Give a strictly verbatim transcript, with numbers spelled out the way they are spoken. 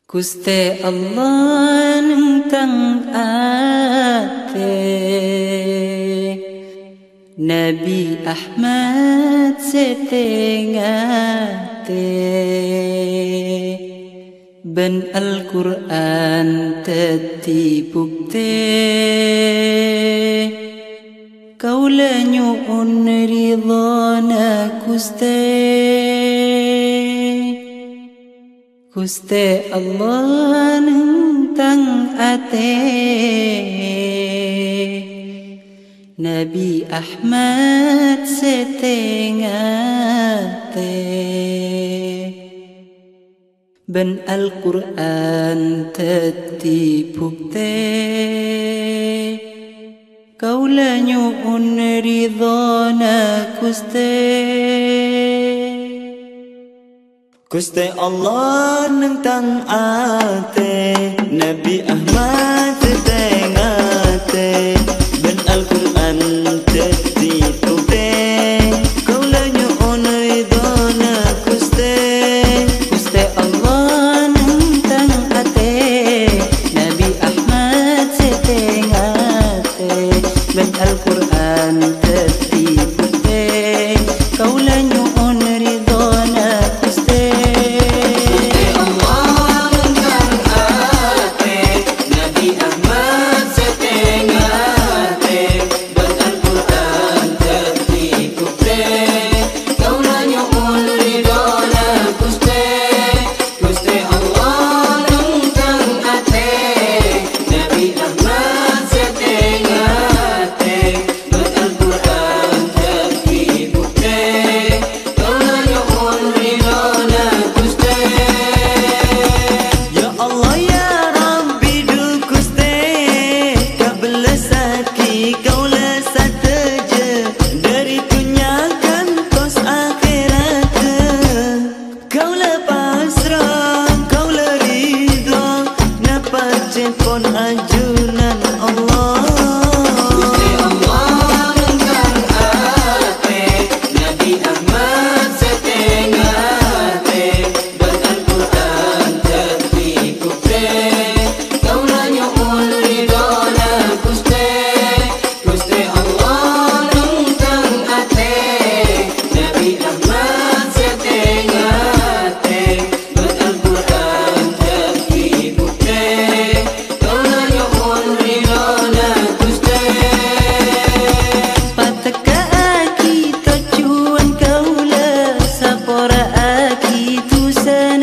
Gusti Allah nentang ate Nabi Ahmad setengate Ben Al-Quran teti bukti Kaula nyu'un ridhana Gusti Gusti Allah nentang ate Nabi Ahmad setengate Ben Al-Quran teti bukti Kaula nyu'un ridhana Gusti Gusti Allah nentang ate Nabi Ahmad setengate Ben Al-Quran teti bukti Kaula nyu'un ridhana Gusti Gusti Allah nentang ate Nabi Ahmad setengate Ben Al-Quran teti bukti Kaula nyu'un ridhana Gusti Pon ajunan Allah Gusti Allah nentang ate Nabi Ahmad setengate Ben Al-Quran teti bukti Kaula nyu'un ridhana Gusti Gusti Allah nentang ate Nabi Ahmad setengate Ben Al-Quran teti bukti Pataka aki tujuan kaula sapora aki tu sana